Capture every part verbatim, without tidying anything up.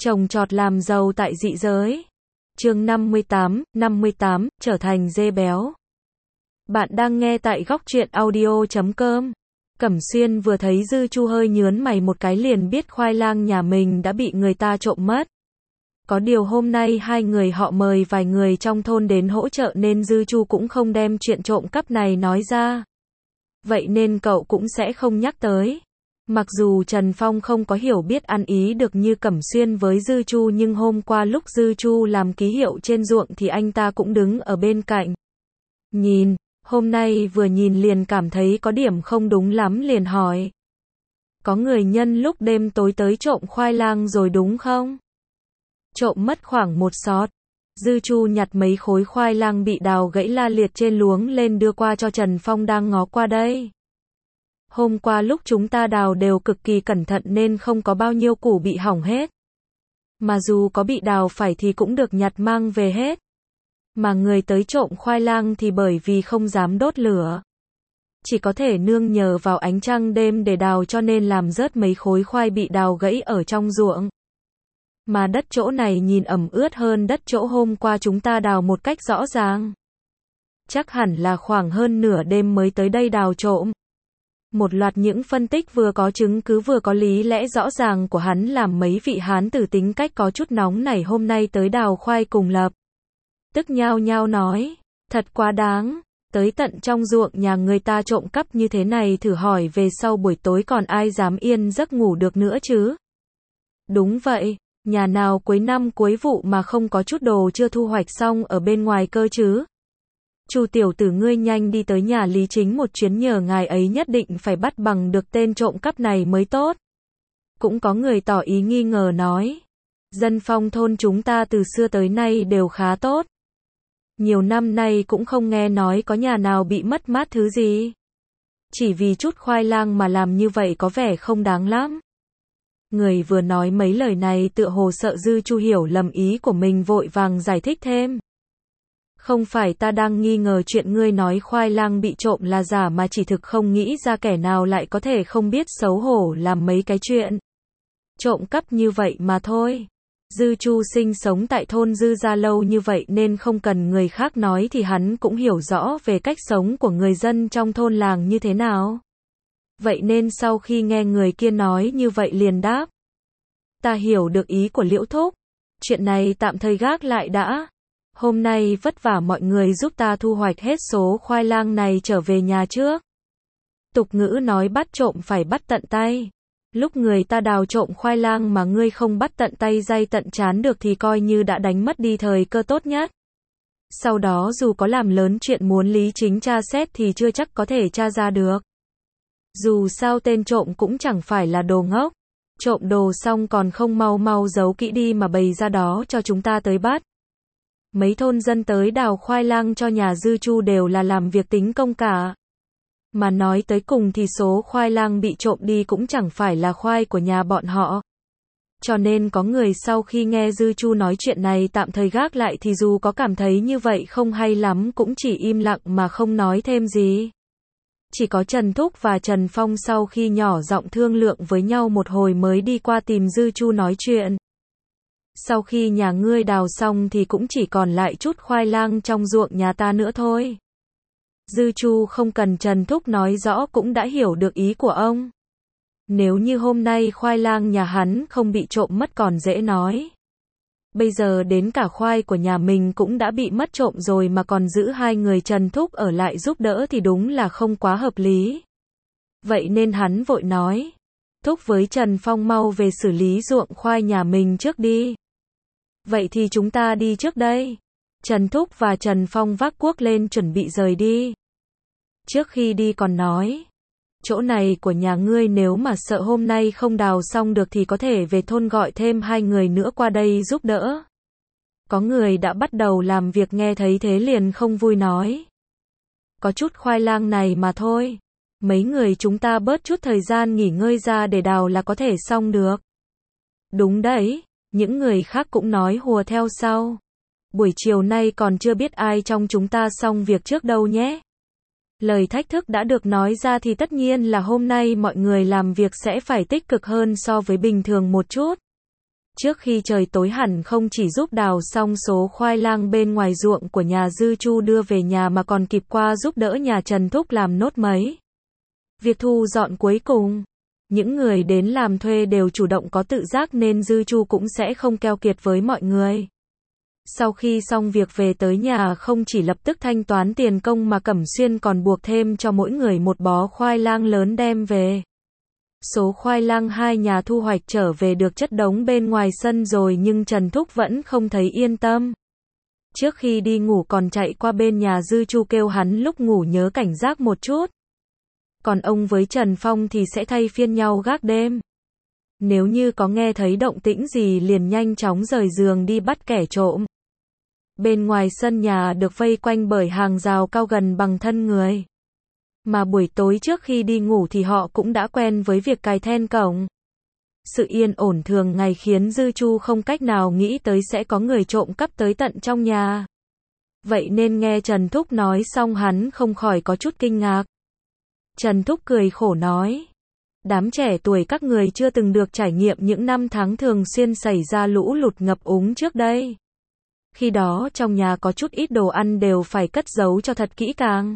Trồng trọt làm giàu tại dị giới. Chương năm mươi tám, năm mươi tám, trở thành dê béo. Bạn đang nghe tại góc truyện audio chấm com. Cẩm Xuyên vừa thấy Dư Chu hơi nhớn mày một cái liền biết khoai lang nhà mình đã bị người ta trộm mất. Có điều hôm nay hai người họ mời vài người trong thôn đến hỗ trợ nên Dư Chu cũng không đem chuyện trộm cắp này nói ra. Vậy nên cậu cũng sẽ không nhắc tới. Mặc dù Trần Phong không có hiểu biết ăn ý được như Cẩm Xuyên với Dư Chu, nhưng hôm qua lúc Dư Chu làm ký hiệu trên ruộng thì anh ta cũng đứng ở bên cạnh. Nhìn, hôm nay vừa nhìn liền cảm thấy có điểm không đúng lắm liền hỏi. Có người nhân lúc đêm tối tới trộm khoai lang rồi đúng không? Trộm mất khoảng một sọt. Dư Chu nhặt mấy khối khoai lang bị đào gãy la liệt trên luống lên đưa qua cho Trần Phong đang ngó qua đây. Hôm qua lúc chúng ta đào đều cực kỳ cẩn thận nên không có bao nhiêu củ bị hỏng hết. Mà dù có bị đào phải thì cũng được nhặt mang về hết. Mà người tới trộm khoai lang thì bởi vì không dám đốt lửa, chỉ có thể nương nhờ vào ánh trăng đêm để đào cho nên làm rớt mấy khối khoai bị đào gãy ở trong ruộng. Mà đất chỗ này nhìn ẩm ướt hơn đất chỗ hôm qua chúng ta đào một cách rõ ràng. Chắc hẳn là khoảng hơn nửa đêm mới tới đây đào trộm. Một loạt những phân tích vừa có chứng cứ vừa có lý lẽ rõ ràng của hắn làm mấy vị hán tử tính cách có chút nóng nảy hôm nay tới đào khoai cùng lập tức nhao nhao nói, thật quá đáng, tới tận trong ruộng nhà người ta trộm cắp như thế này, thử hỏi về sau buổi tối còn ai dám yên giấc ngủ được nữa chứ? Đúng vậy, nhà nào cuối năm cuối vụ mà không có chút đồ chưa thu hoạch xong ở bên ngoài cơ chứ? Chu tiểu tử ngươi nhanh đi tới nhà Lý Chính một chuyến, nhờ ngài ấy nhất định phải bắt bằng được tên trộm cắp này mới tốt. Cũng có người tỏ ý nghi ngờ nói, dân phong thôn chúng ta từ xưa tới nay đều khá tốt. Nhiều năm nay cũng không nghe nói có nhà nào bị mất mát thứ gì. Chỉ vì chút khoai lang mà làm như vậy có vẻ không đáng lắm. Người vừa nói mấy lời này tựa hồ sợ Dư Chu hiểu lầm ý của mình, vội vàng giải thích thêm. Không phải ta đang nghi ngờ chuyện ngươi nói khoai lang bị trộm là giả, mà chỉ thực không nghĩ ra kẻ nào lại có thể không biết xấu hổ làm mấy cái chuyện trộm cắp như vậy mà thôi. Dư Chu sinh sống tại thôn Dư gia lâu như vậy nên không cần người khác nói thì hắn cũng hiểu rõ về cách sống của người dân trong thôn làng như thế nào. Vậy nên sau khi nghe người kia nói như vậy liền đáp. Ta hiểu được ý của Liễu thúc. Chuyện này tạm thời gác lại đã. Hôm nay vất vả mọi người giúp ta thu hoạch hết số khoai lang này trở về nhà trước. Tục ngữ nói bắt trộm phải bắt tận tay. Lúc người ta đào trộm khoai lang mà ngươi không bắt tận tay day tận chán được thì coi như đã đánh mất đi thời cơ tốt nhất. Sau đó dù có làm lớn chuyện muốn Lý Chính tra xét thì chưa chắc có thể tra ra được. Dù sao tên trộm cũng chẳng phải là đồ ngốc. Trộm đồ xong còn không mau mau giấu kỹ đi mà bày ra đó cho chúng ta tới bắt. Mấy thôn dân tới đào khoai lang cho nhà Dư Chu đều là làm việc tính công cả. Mà nói tới cùng thì số khoai lang bị trộm đi cũng chẳng phải là khoai của nhà bọn họ. Cho nên có người sau khi nghe Dư Chu nói chuyện này tạm thời gác lại thì dù có cảm thấy như vậy không hay lắm cũng chỉ im lặng mà không nói thêm gì. Chỉ có Trần Thúc và Trần Phong sau khi nhỏ giọng thương lượng với nhau một hồi mới đi qua tìm Dư Chu nói chuyện. Sau khi nhà ngươi đào xong thì cũng chỉ còn lại chút khoai lang trong ruộng nhà ta nữa thôi. Dư Chu không cần Trần Thúc nói rõ cũng đã hiểu được ý của ông. Nếu như hôm nay khoai lang nhà hắn không bị trộm mất còn dễ nói. Bây giờ đến cả khoai của nhà mình cũng đã bị mất trộm rồi mà còn giữ hai người Trần Thúc ở lại giúp đỡ thì đúng là không quá hợp lý. Vậy nên hắn vội nói. Thúc với Trần Phong mau về xử lý ruộng khoai nhà mình trước đi. Vậy thì chúng ta đi trước đây. Trần Thúc và Trần Phong vác cuốc lên chuẩn bị rời đi. Trước khi đi còn nói, chỗ này của nhà ngươi nếu mà sợ hôm nay không đào xong được thì có thể về thôn gọi thêm hai người nữa qua đây giúp đỡ. Có người đã bắt đầu làm việc nghe thấy thế liền không vui nói. Có chút khoai lang này mà thôi. Mấy người chúng ta bớt chút thời gian nghỉ ngơi ra để đào là có thể xong được. Đúng đấy, những người khác cũng nói hùa theo sau. Buổi chiều nay còn chưa biết ai trong chúng ta xong việc trước đâu nhé. Lời thách thức đã được nói ra thì tất nhiên là hôm nay mọi người làm việc sẽ phải tích cực hơn so với bình thường một chút. Trước khi trời tối hẳn không chỉ giúp đào xong số khoai lang bên ngoài ruộng của nhà Dư Chu đưa về nhà mà còn kịp qua giúp đỡ nhà Trần Thúc làm nốt mấy việc thu dọn cuối cùng. Những người đến làm thuê đều chủ động có tự giác nên Dư Chu cũng sẽ không keo kiệt với mọi người. Sau khi xong việc về tới nhà không chỉ lập tức thanh toán tiền công mà Cẩm Xuyên còn buộc thêm cho mỗi người một bó khoai lang lớn đem về. Số khoai lang hai nhà thu hoạch trở về được chất đống bên ngoài sân rồi nhưng Trần Thúc vẫn không thấy yên tâm. Trước khi đi ngủ còn chạy qua bên nhà Dư Chu kêu hắn lúc ngủ nhớ cảnh giác một chút. Còn ông với Trần Phong thì sẽ thay phiên nhau gác đêm. Nếu như có nghe thấy động tĩnh gì liền nhanh chóng rời giường đi bắt kẻ trộm. Bên ngoài sân nhà được vây quanh bởi hàng rào cao gần bằng thân người. Mà buổi tối trước khi đi ngủ thì họ cũng đã quen với việc cài then cổng. Sự yên ổn thường ngày khiến Dư Chu không cách nào nghĩ tới sẽ có người trộm cắp tới tận trong nhà. Vậy nên nghe Trần Thúc nói xong hắn không khỏi có chút kinh ngạc. Trần Thúc cười khổ nói. Đám trẻ tuổi các người chưa từng được trải nghiệm những năm tháng thường xuyên xảy ra lũ lụt ngập úng trước đây. Khi đó trong nhà có chút ít đồ ăn đều phải cất giấu cho thật kỹ càng.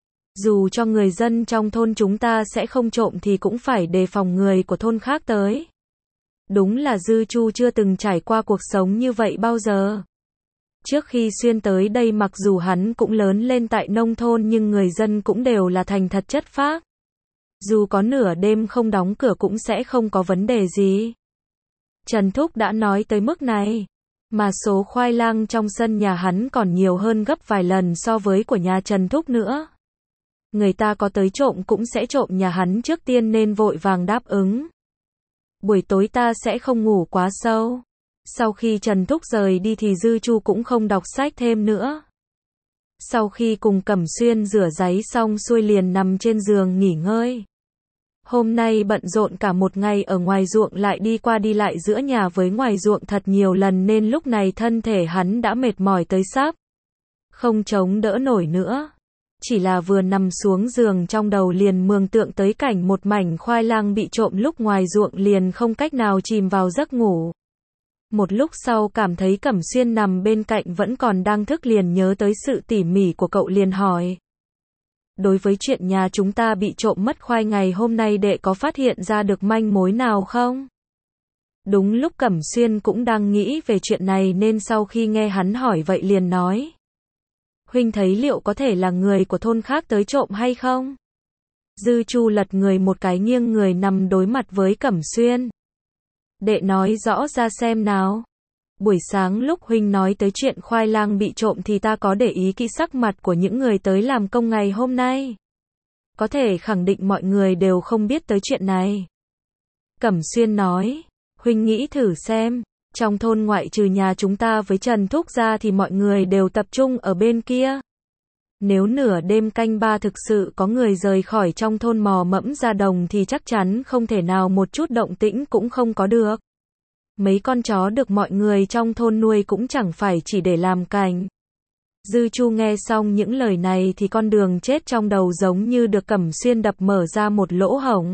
Dù cho người dân trong thôn chúng ta sẽ không trộm thì cũng phải đề phòng người của thôn khác tới. Đúng là Dư Chu chưa từng trải qua cuộc sống như vậy bao giờ. Trước khi Xuyên tới đây mặc dù hắn cũng lớn lên tại nông thôn nhưng người dân cũng đều là thành thật chất phác. Dù có nửa đêm không đóng cửa cũng sẽ không có vấn đề gì. Trần Thúc đã nói tới mức này. Mà số khoai lang trong sân nhà hắn còn nhiều hơn gấp vài lần so với của nhà Trần Thúc nữa. Người ta có tới trộm cũng sẽ trộm nhà hắn trước tiên nên vội vàng đáp ứng. Buổi tối ta sẽ không ngủ quá sâu. Sau khi Trần Thúc rời đi thì Dư Chu cũng không đọc sách thêm nữa. Sau khi cùng Cẩm Xuyên rửa ráy xong xuôi liền nằm trên giường nghỉ ngơi. Hôm nay bận rộn cả một ngày ở ngoài ruộng lại đi qua đi lại giữa nhà với ngoài ruộng thật nhiều lần nên lúc này thân thể hắn đã mệt mỏi tới sắp không chống đỡ nổi nữa. Chỉ là vừa nằm xuống giường trong đầu liền mường tượng tới cảnh một mảnh khoai lang bị trộm lúc ngoài ruộng liền không cách nào chìm vào giấc ngủ. Một lúc sau cảm thấy Cẩm Xuyên nằm bên cạnh vẫn còn đang thức liền nhớ tới sự tỉ mỉ của cậu liền hỏi. Đối với chuyện nhà chúng ta bị trộm mất khoai ngày hôm nay đệ có phát hiện ra được manh mối nào không? Đúng lúc Cẩm Xuyên cũng đang nghĩ về chuyện này nên sau khi nghe hắn hỏi vậy liền nói. Huynh thấy liệu có thể là người của thôn khác tới trộm hay không? Dư Chu lật người một cái nghiêng người nằm đối mặt với Cẩm Xuyên. Đệ nói rõ ra xem nào. Buổi sáng lúc huynh nói tới chuyện khoai lang bị trộm thì ta có để ý kỹ sắc mặt của những người tới làm công ngày hôm nay. Có thể khẳng định mọi người đều không biết tới chuyện này. Cẩm Xuyên nói, huynh nghĩ thử xem, trong thôn ngoại trừ nhà chúng ta với Trần Thúc ra thì mọi người đều tập trung ở bên kia. Nếu nửa đêm canh ba thực sự có người rời khỏi trong thôn mò mẫm ra đồng thì chắc chắn không thể nào một chút động tĩnh cũng không có được. Mấy con chó được mọi người trong thôn nuôi cũng chẳng phải chỉ để làm cảnh. Dư Chu nghe xong những lời này thì con đường chết trong đầu giống như được Cẩm Xuyên đập mở ra một lỗ hổng.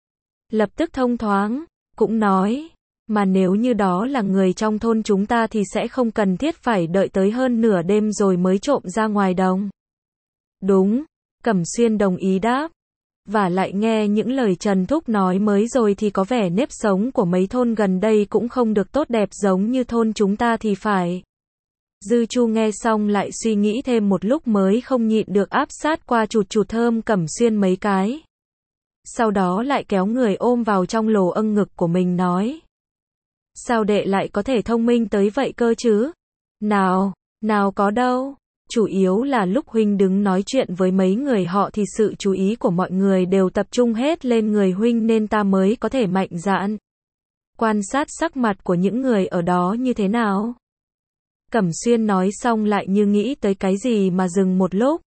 Lập tức thông thoáng, cũng nói, mà nếu như đó là người trong thôn chúng ta thì sẽ không cần thiết phải đợi tới hơn nửa đêm rồi mới trộm ra ngoài đồng. Đúng, Cẩm Xuyên đồng ý đáp. Và lại nghe những lời Trần Thúc nói mới rồi thì có vẻ nếp sống của mấy thôn gần đây cũng không được tốt đẹp giống như thôn chúng ta thì phải. Dư Chu nghe xong lại suy nghĩ thêm một lúc mới không nhịn được áp sát qua chụt chụt thơm Cẩm Xuyên mấy cái. Sau đó lại kéo người ôm vào trong lồ âng ngực của mình nói. Sao đệ lại có thể thông minh tới vậy cơ chứ? Nào, nào có đâu. Chủ yếu là lúc huynh đứng nói chuyện với mấy người họ thì sự chú ý của mọi người đều tập trung hết lên người huynh nên ta mới có thể mạnh dạn quan sát sắc mặt của những người ở đó như thế nào. Cẩm Xuyên nói xong lại như nghĩ tới cái gì mà dừng một lúc.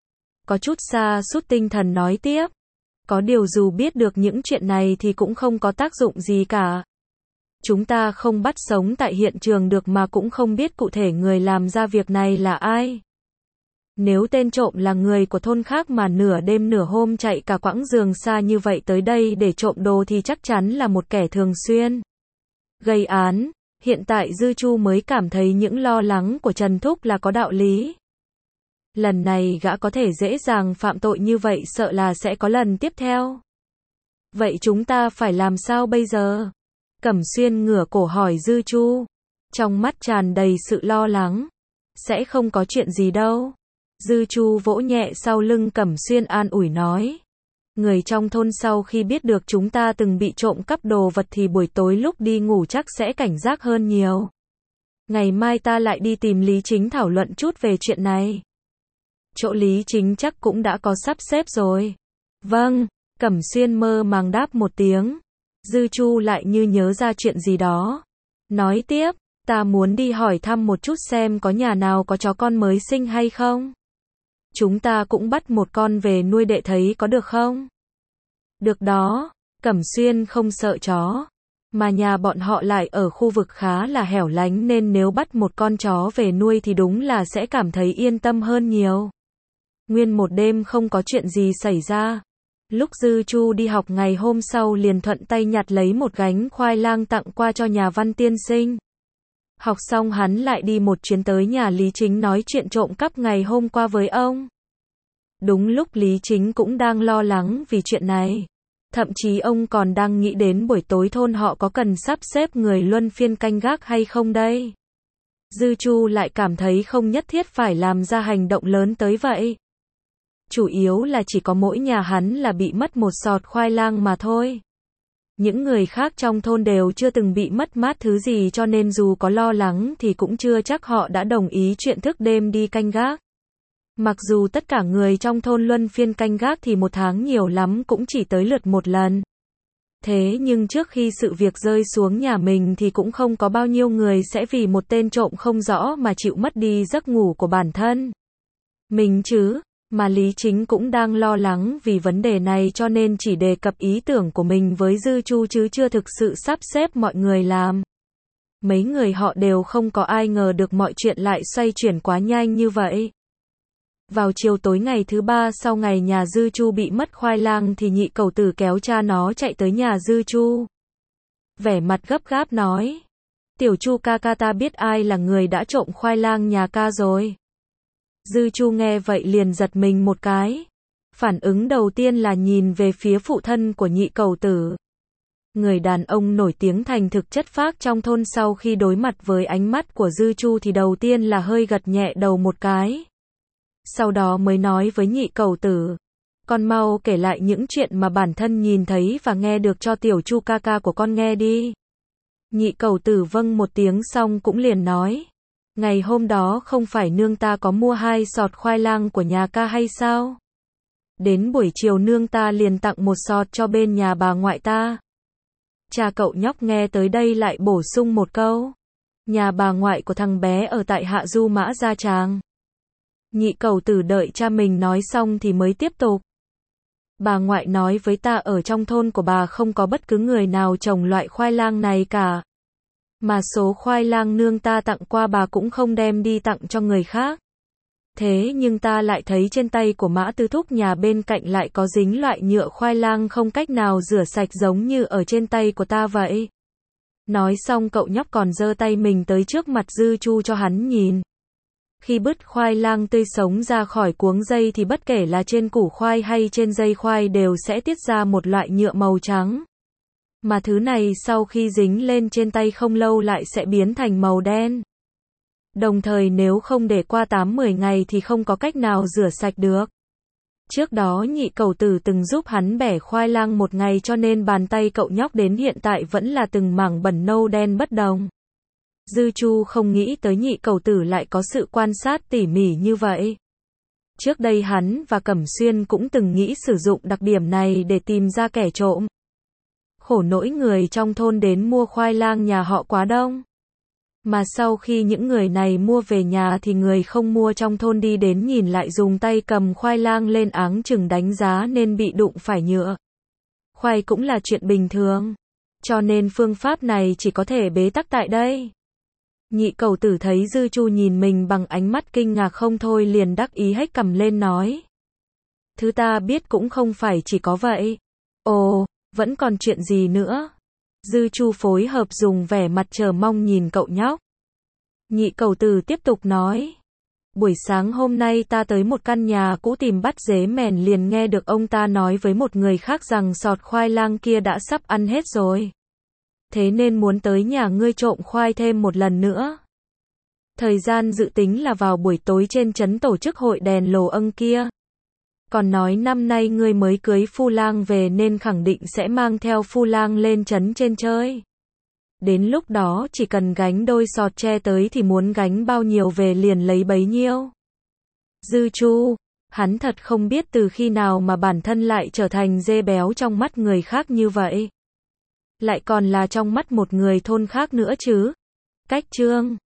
Có chút sa sút tinh thần nói tiếp. Có điều dù biết được những chuyện này thì cũng không có tác dụng gì cả. Chúng ta không bắt sống tại hiện trường được mà cũng không biết cụ thể người làm ra việc này là ai. Nếu tên trộm là người của thôn khác mà nửa đêm nửa hôm chạy cả quãng giường xa như vậy tới đây để trộm đồ thì chắc chắn là một kẻ thường xuyên gây án. Hiện tại Dư Chu mới cảm thấy những lo lắng của Trần Thúc là có đạo lý. Lần này gã có thể dễ dàng phạm tội như vậy, sợ là sẽ có lần tiếp theo. Vậy chúng ta phải làm sao bây giờ? Cẩm Xuyên ngửa cổ hỏi Dư Chu, trong mắt tràn đầy sự lo lắng. Sẽ không có chuyện gì đâu. Dư Chu vỗ nhẹ sau lưng Cẩm Xuyên an ủi nói. Người trong thôn sau khi biết được chúng ta từng bị trộm cắp đồ vật thì buổi tối lúc đi ngủ chắc sẽ cảnh giác hơn nhiều. Ngày mai ta lại đi tìm Lý Chính thảo luận chút về chuyện này. Chỗ Lý Chính chắc cũng đã có sắp xếp rồi. Vâng, Cẩm Xuyên mơ màng đáp một tiếng. Dư Chu lại như nhớ ra chuyện gì đó. Nói tiếp, ta muốn đi hỏi thăm một chút xem có nhà nào có chó con mới sinh hay không. Chúng ta cũng bắt một con về nuôi đệ thấy có được không? Được đó, Cẩm Xuyên không sợ chó. Mà nhà bọn họ lại ở khu vực khá là hẻo lánh nên nếu bắt một con chó về nuôi thì đúng là sẽ cảm thấy yên tâm hơn nhiều. Nguyên một đêm không có chuyện gì xảy ra. Lúc Dư Chu đi học ngày hôm sau liền thuận tay nhặt lấy một gánh khoai lang tặng qua cho nhà Văn tiên sinh. Học xong hắn lại đi một chuyến tới nhà Lý Chính nói chuyện trộm cắp ngày hôm qua với ông. Đúng lúc Lý Chính cũng đang lo lắng vì chuyện này. Thậm chí ông còn đang nghĩ đến buổi tối thôn họ có cần sắp xếp người luân phiên canh gác hay không đây. Dư Chu lại cảm thấy không nhất thiết phải làm ra hành động lớn tới vậy. Chủ yếu là chỉ có mỗi nhà hắn là bị mất một sọt khoai lang mà thôi. Những người khác trong thôn đều chưa từng bị mất mát thứ gì cho nên dù có lo lắng thì cũng chưa chắc họ đã đồng ý chuyện thức đêm đi canh gác. Mặc dù tất cả người trong thôn luân phiên canh gác thì một tháng nhiều lắm cũng chỉ tới lượt một lần. Thế nhưng trước khi sự việc rơi xuống nhà mình thì cũng không có bao nhiêu người sẽ vì một tên trộm không rõ mà chịu mất đi giấc ngủ của bản thân mình chứ. Mà Lý Chính cũng đang lo lắng vì vấn đề này cho nên chỉ đề cập ý tưởng của mình với Dư Chu chứ chưa thực sự sắp xếp mọi người làm. Mấy người họ đều không có ai ngờ được mọi chuyện lại xoay chuyển quá nhanh như vậy. Vào chiều tối ngày thứ ba sau ngày nhà Dư Chu bị mất khoai lang thì nhị cẩu tử kéo cha nó chạy tới nhà Dư Chu. Vẻ mặt gấp gáp nói. Tiểu Chu ca ca, ta biết ai là người đã trộm khoai lang nhà ca rồi. Dư Chu nghe vậy liền giật mình một cái. Phản ứng đầu tiên là nhìn về phía phụ thân của nhị cẩu tử. Người đàn ông nổi tiếng thành thực chất phác trong thôn sau khi đối mặt với ánh mắt của Dư Chu thì đầu tiên là hơi gật nhẹ đầu một cái. Sau đó mới nói với nhị cẩu tử. Con mau kể lại những chuyện mà bản thân nhìn thấy và nghe được cho tiểu Chu ca ca của con nghe đi. Nhị cẩu tử vâng một tiếng xong cũng liền nói. Ngày hôm đó không phải nương ta có mua hai sọt khoai lang của nhà ca hay sao? Đến buổi chiều nương ta liền tặng một sọt cho bên nhà bà ngoại ta. Cha cậu nhóc nghe tới đây lại bổ sung một câu. Nhà bà ngoại của thằng bé ở tại Hạ Du Mã Gia Tràng. Nhị cẩu tử đợi cha mình nói xong thì mới tiếp tục. Bà ngoại nói với ta ở trong thôn của bà không có bất cứ người nào trồng loại khoai lang này cả. Mà số khoai lang nương ta tặng qua bà cũng không đem đi tặng cho người khác. Thế nhưng ta lại thấy trên tay của Mã Tư Thúc nhà bên cạnh lại có dính loại nhựa khoai lang không cách nào rửa sạch giống như ở trên tay của ta vậy. Nói xong cậu nhóc còn giơ tay mình tới trước mặt Dư Chu cho hắn nhìn. Khi bứt khoai lang tươi sống ra khỏi cuống dây thì bất kể là trên củ khoai hay trên dây khoai đều sẽ tiết ra một loại nhựa màu trắng. Mà thứ này sau khi dính lên trên tay không lâu lại sẽ biến thành màu đen. Đồng thời nếu không để qua tám mười ngày thì không có cách nào rửa sạch được. Trước đó nhị cẩu tử từng giúp hắn bẻ khoai lang một ngày cho nên bàn tay cậu nhóc đến hiện tại vẫn là từng mảng bẩn nâu đen bất đồng. Dư Chu không nghĩ tới nhị cẩu tử lại có sự quan sát tỉ mỉ như vậy. Trước đây hắn và Cẩm Xuyên cũng từng nghĩ sử dụng đặc điểm này để tìm ra kẻ trộm. Khổ nỗi người trong thôn đến mua khoai lang nhà họ quá đông. Mà sau khi những người này mua về nhà thì người không mua trong thôn đi đến nhìn lại dùng tay cầm khoai lang lên áng chừng đánh giá nên bị đụng phải nhựa. Khoai cũng là chuyện bình thường. Cho nên phương pháp này chỉ có thể bế tắc tại đây. Nhị cẩu tử thấy Dư Chu nhìn mình bằng ánh mắt kinh ngạc không thôi liền đắc ý hếch cằm lên nói. Thứ ta biết cũng không phải chỉ có vậy. Ồ, vẫn còn chuyện gì nữa? Dư Chu phối hợp dùng vẻ mặt chờ mong nhìn cậu nhóc. Nhị cầu tử tiếp tục nói. Buổi sáng hôm nay ta tới một căn nhà cũ tìm bắt dế mèn liền nghe được ông ta nói với một người khác rằng sọt khoai lang kia đã sắp ăn hết rồi. Thế nên muốn tới nhà ngươi trộm khoai thêm một lần nữa. Thời gian dự tính là vào buổi tối trên trấn tổ chức hội đèn lồ âng kia. Còn nói năm nay ngươi mới cưới phu lang về nên khẳng định sẽ mang theo phu lang lên trấn trên chơi. Đến lúc đó chỉ cần gánh đôi sọt tre tới thì muốn gánh bao nhiêu về liền lấy bấy nhiêu. Dư Chu, hắn thật không biết từ khi nào mà bản thân lại trở thành dê béo trong mắt người khác như vậy. Lại còn là trong mắt một người thôn khác nữa chứ. Cách chương